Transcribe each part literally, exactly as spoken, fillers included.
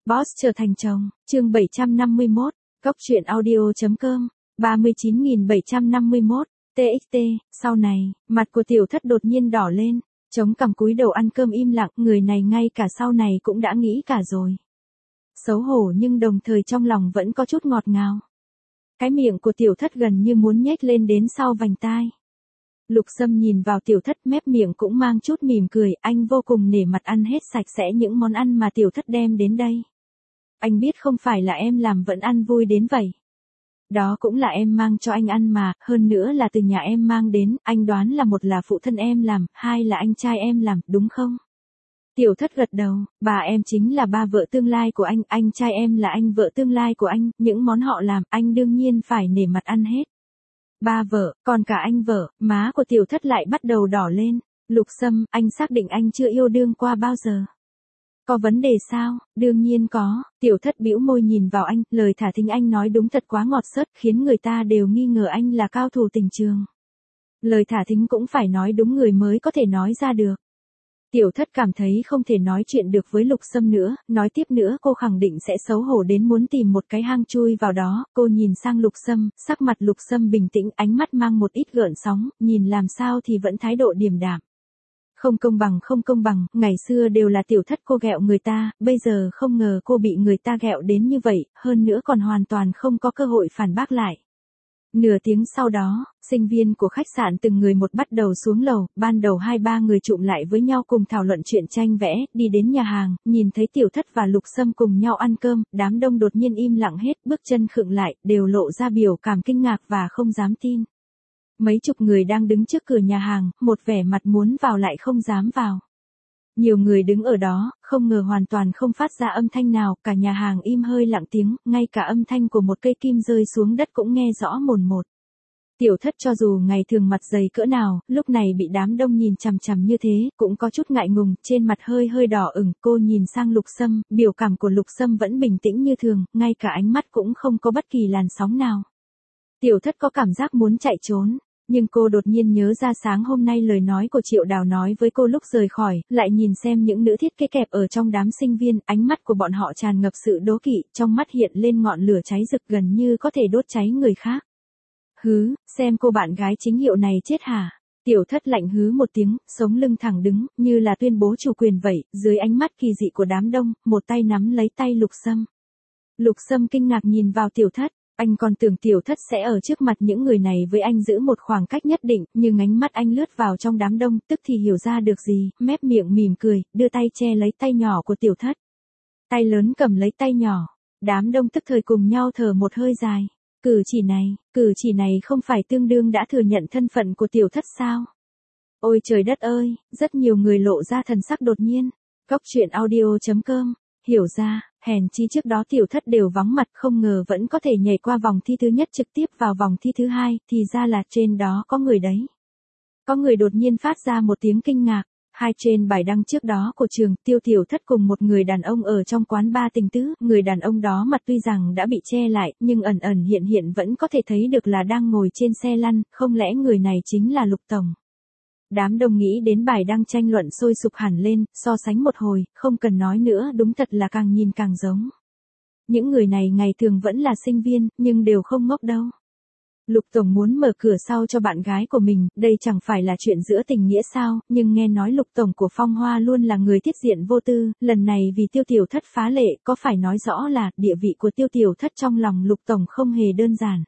Boss trở thành chồng, chương bảy trăm năm mươi mốt, Cốc truyện audio.com, ba mươi chín nghìn bảy trăm năm mươi mốt, tê ích tê, sau này, mặt của tiểu thất đột nhiên đỏ lên, chống cằm cúi đầu ăn cơm im lặng, người này ngay cả sau này cũng đã nghĩ cả rồi. Xấu hổ nhưng đồng thời trong lòng vẫn có chút ngọt ngào. Cái miệng của tiểu thất gần như muốn nhếch lên đến sau vành tai. Lục Sâm nhìn vào tiểu thất, mép miệng cũng mang chút mỉm cười, anh vô cùng nể mặt ăn hết sạch sẽ những món ăn mà tiểu thất đem đến đây. Anh biết không phải là em làm vẫn ăn vui đến vậy. Đó cũng là em mang cho anh ăn mà, hơn nữa là từ nhà em mang đến, anh đoán là một là phụ thân em làm, hai là anh trai em làm, đúng không? Tiểu thất gật đầu, bà em chính là ba vợ tương lai của anh, anh trai em là anh vợ tương lai của anh, những món họ làm, anh đương nhiên phải nể mặt ăn hết. Ba vợ, còn cả anh vợ, má của tiểu thất lại bắt đầu đỏ lên. Lục Sâm, anh xác định anh chưa yêu đương qua bao giờ. Có vấn đề sao? Đương nhiên có. Tiểu thất bĩu môi nhìn vào anh, lời thả thính anh nói đúng thật quá ngọt xớt, khiến người ta đều nghi ngờ anh là cao thủ tình trường. Lời thả thính cũng phải nói đúng người mới có thể nói ra được. Tiểu thất cảm thấy không thể nói chuyện được với Lục Sâm nữa, nói tiếp nữa cô khẳng định sẽ xấu hổ đến muốn tìm một cái hang chui vào đó. Cô nhìn sang Lục Sâm, sắc mặt Lục Sâm bình tĩnh, ánh mắt mang một ít gợn sóng, nhìn làm sao thì vẫn thái độ điềm đạm. Không công bằng không công bằng, ngày xưa đều là tiểu thất cô ghẹo người ta, bây giờ không ngờ cô bị người ta ghẹo đến như vậy, hơn nữa còn hoàn toàn không có cơ hội phản bác lại. Nửa tiếng sau đó, sinh viên của khách sạn từng người một bắt đầu xuống lầu, ban đầu hai ba người chụm lại với nhau cùng thảo luận chuyện tranh vẽ, đi đến nhà hàng, nhìn thấy tiểu thất và Lục Sâm cùng nhau ăn cơm, đám đông đột nhiên im lặng hết, bước chân khựng lại, đều lộ ra biểu cảm kinh ngạc và không dám tin. Mấy chục người đang đứng trước cửa nhà hàng, một vẻ mặt muốn vào lại không dám vào. Nhiều người đứng ở đó, không ngờ hoàn toàn không phát ra âm thanh nào, cả nhà hàng im hơi lặng tiếng, ngay cả âm thanh của một cây kim rơi xuống đất cũng nghe rõ mồn một. Tiểu thất cho dù ngày thường mặt dày cỡ nào, lúc này bị đám đông nhìn chằm chằm như thế, cũng có chút ngại ngùng, trên mặt hơi hơi đỏ ửng, cô nhìn sang Lục Sâm, biểu cảm của Lục Sâm vẫn bình tĩnh như thường, ngay cả ánh mắt cũng không có bất kỳ làn sóng nào. Tiểu thất có cảm giác muốn chạy trốn. Nhưng cô đột nhiên nhớ ra sáng hôm nay lời nói của Triệu Đào nói với cô lúc rời khỏi, lại nhìn xem những nữ thiết kế kẹp ở trong đám sinh viên, ánh mắt của bọn họ tràn ngập sự đố kỵ, trong mắt hiện lên ngọn lửa cháy rực gần như có thể đốt cháy người khác. Hứ, xem cô bạn gái chính hiệu này chết hả? Tiểu thất lạnh hứ một tiếng, sống lưng thẳng đứng, như là tuyên bố chủ quyền vậy, dưới ánh mắt kỳ dị của đám đông, một tay nắm lấy tay Lục Sâm. Lục Sâm kinh ngạc nhìn vào tiểu thất. Anh còn tưởng tiểu thất sẽ ở trước mặt những người này với anh giữ một khoảng cách nhất định, nhưng ánh mắt anh lướt vào trong đám đông, tức thì hiểu ra được gì, mép miệng mỉm cười, đưa tay che lấy tay nhỏ của tiểu thất. Tay lớn cầm lấy tay nhỏ, đám đông tức thời cùng nhau thở một hơi dài. Cử chỉ này, cử chỉ này không phải tương đương đã thừa nhận thân phận của tiểu thất sao? Ôi trời đất ơi, rất nhiều người lộ ra thần sắc đột nhiên. Cốc truyện audio.com, hiểu ra. Hèn chi trước đó tiểu thất đều vắng mặt, không ngờ vẫn có thể nhảy qua vòng thi thứ nhất trực tiếp vào vòng thi thứ hai, thì ra là trên đó có người đấy. Có người đột nhiên phát ra một tiếng kinh ngạc, hai trên bài đăng trước đó của trường, Tiêu tiểu thất cùng một người đàn ông ở trong quán bar tình tứ, người đàn ông đó mặt tuy rằng đã bị che lại, nhưng ẩn ẩn hiện hiện vẫn có thể thấy được là đang ngồi trên xe lăn, không lẽ người này chính là Lục Tổng. Đám đông nghĩ đến bài đăng tranh luận sôi sục hẳn lên, so sánh một hồi, không cần nói nữa, đúng thật là càng nhìn càng giống. Những người này ngày thường vẫn là sinh viên, nhưng đều không ngốc đâu. Lục Tổng muốn mở cửa sau cho bạn gái của mình, đây chẳng phải là chuyện giữa tình nghĩa sao, nhưng nghe nói Lục Tổng của Phong Hoa luôn là người thiết diện vô tư, lần này vì Tiêu tiểu thất phá lệ, có phải nói rõ là địa vị của Tiêu tiểu thất trong lòng Lục Tổng không hề đơn giản.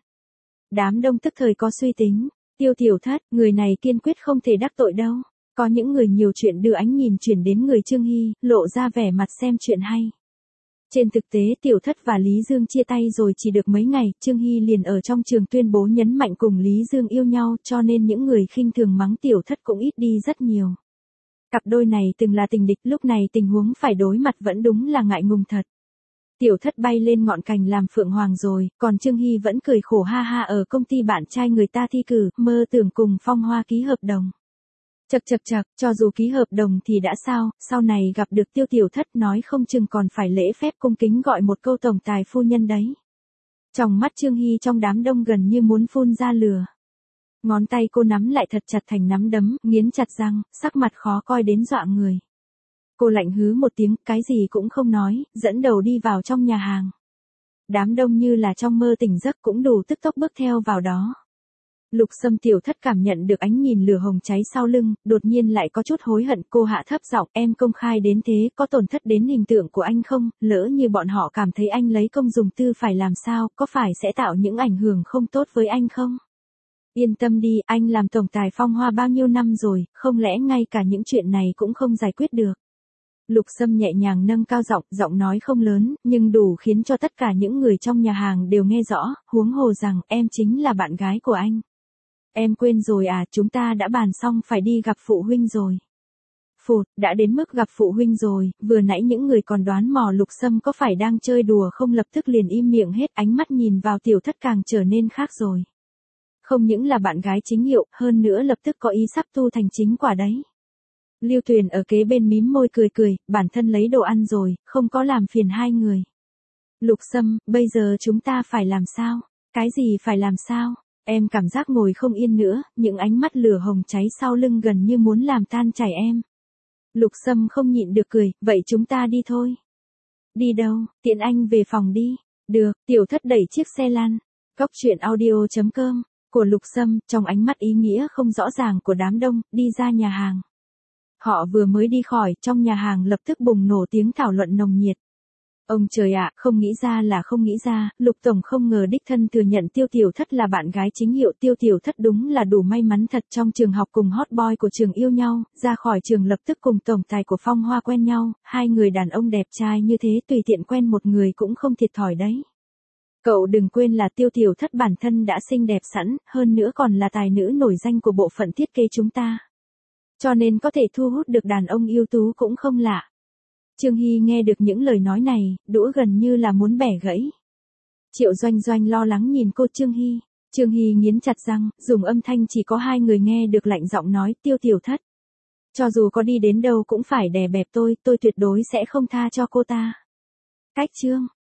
Đám đông tức thời có suy tính. Tiêu tiểu thất, người này kiên quyết không thể đắc tội đâu. Có những người nhiều chuyện đưa ánh nhìn chuyển đến người Trương Hy, lộ ra vẻ mặt xem chuyện hay. Trên thực tế tiểu thất và Lý Dương chia tay rồi chỉ được mấy ngày, Trương Hy liền ở trong trường tuyên bố nhấn mạnh cùng Lý Dương yêu nhau, cho nên những người khinh thường mắng tiểu thất cũng ít đi rất nhiều. Cặp đôi này từng là tình địch, lúc này tình huống phải đối mặt vẫn đúng là ngại ngùng thật. Tiểu thất bay lên ngọn cành làm phượng hoàng rồi, còn Trương Hy vẫn cười khổ ha ha ở công ty bạn trai người ta thi cử, mơ tưởng cùng Phong Hoa ký hợp đồng. Chật chật chật, cho dù ký hợp đồng thì đã sao, sau này gặp được Tiêu tiểu thất nói không chừng còn phải lễ phép cung kính gọi một câu tổng tài phu nhân đấy. Trong mắt Trương Hy trong đám đông gần như muốn phun ra lửa. Ngón tay cô nắm lại thật chặt thành nắm đấm, nghiến chặt răng, sắc mặt khó coi đến dọa người. Cô lạnh hứ một tiếng, cái gì cũng không nói, dẫn đầu đi vào trong nhà hàng. Đám đông như là trong mơ tỉnh giấc cũng đủ tức tốc bước theo vào đó. Lục Sâm tiểu thất cảm nhận được ánh nhìn lửa hồng cháy sau lưng, đột nhiên lại có chút hối hận. Cô hạ thấp giọng, em công khai đến thế có tổn thất đến hình tượng của anh không, lỡ như bọn họ cảm thấy anh lấy công dùng tư phải làm sao, có phải sẽ tạo những ảnh hưởng không tốt với anh không? Yên tâm đi, anh làm tổng tài Phong Hoa bao nhiêu năm rồi, không lẽ ngay cả những chuyện này cũng không giải quyết được. Lục Sâm nhẹ nhàng nâng cao giọng, giọng nói không lớn, nhưng đủ khiến cho tất cả những người trong nhà hàng đều nghe rõ, huống hồ rằng em chính là bạn gái của anh. Em quên rồi à, chúng ta đã bàn xong phải đi gặp phụ huynh rồi. Phụt, đã đến mức gặp phụ huynh rồi, vừa nãy những người còn đoán mò Lục Sâm có phải đang chơi đùa không lập tức liền im miệng hết, ánh mắt nhìn vào tiểu thất càng trở nên khác rồi. Không những là bạn gái chính hiệu, hơn nữa lập tức có ý sắp tu thành chính quả đấy. Lưu Tuyền ở kế bên mím môi cười cười, bản thân lấy đồ ăn rồi, không có làm phiền hai người. Lục Sâm, bây giờ chúng ta phải làm sao? Cái gì phải làm sao? Em cảm giác ngồi không yên nữa, những ánh mắt lửa hồng cháy sau lưng gần như muốn làm tan chảy em. Lục Sâm không nhịn được cười, vậy chúng ta đi thôi. Đi đâu, tiện anh về phòng đi. Được, tiểu thất đẩy chiếc xe lăn. Cóc truyện audio chấm com của Lục Sâm, trong ánh mắt ý nghĩa không rõ ràng của đám đông, đi ra nhà hàng. Họ vừa mới đi khỏi, trong nhà hàng lập tức bùng nổ tiếng thảo luận nồng nhiệt. Ông trời ạ, không nghĩ ra là không nghĩ ra, Lục Tổng không ngờ đích thân thừa nhận Tiêu Tiểu Thất là bạn gái chính hiệu. Tiêu Tiểu Thất đúng là đủ may mắn thật, trong trường học cùng hot boy của trường yêu nhau, ra khỏi trường lập tức cùng tổng tài của Phong Hoa quen nhau, hai người đàn ông đẹp trai như thế tùy tiện quen một người cũng không thiệt thòi đấy. Cậu đừng quên là Tiêu Tiểu Thất bản thân đã xinh đẹp sẵn, hơn nữa còn là tài nữ nổi danh của bộ phận thiết kế chúng ta. Cho nên có thể thu hút được đàn ông ưu tú cũng không lạ. Trương Hy nghe được những lời nói này, đũa gần như là muốn bẻ gãy. Triệu Doanh Doanh lo lắng nhìn cô Trương Hy. Trương Hy nghiến chặt răng, dùng âm thanh chỉ có hai người nghe được lạnh giọng nói, Tiêu Tiểu Thất. Cho dù có đi đến đâu cũng phải đè bẹp tôi, tôi tuyệt đối sẽ không tha cho cô ta. Cách chương.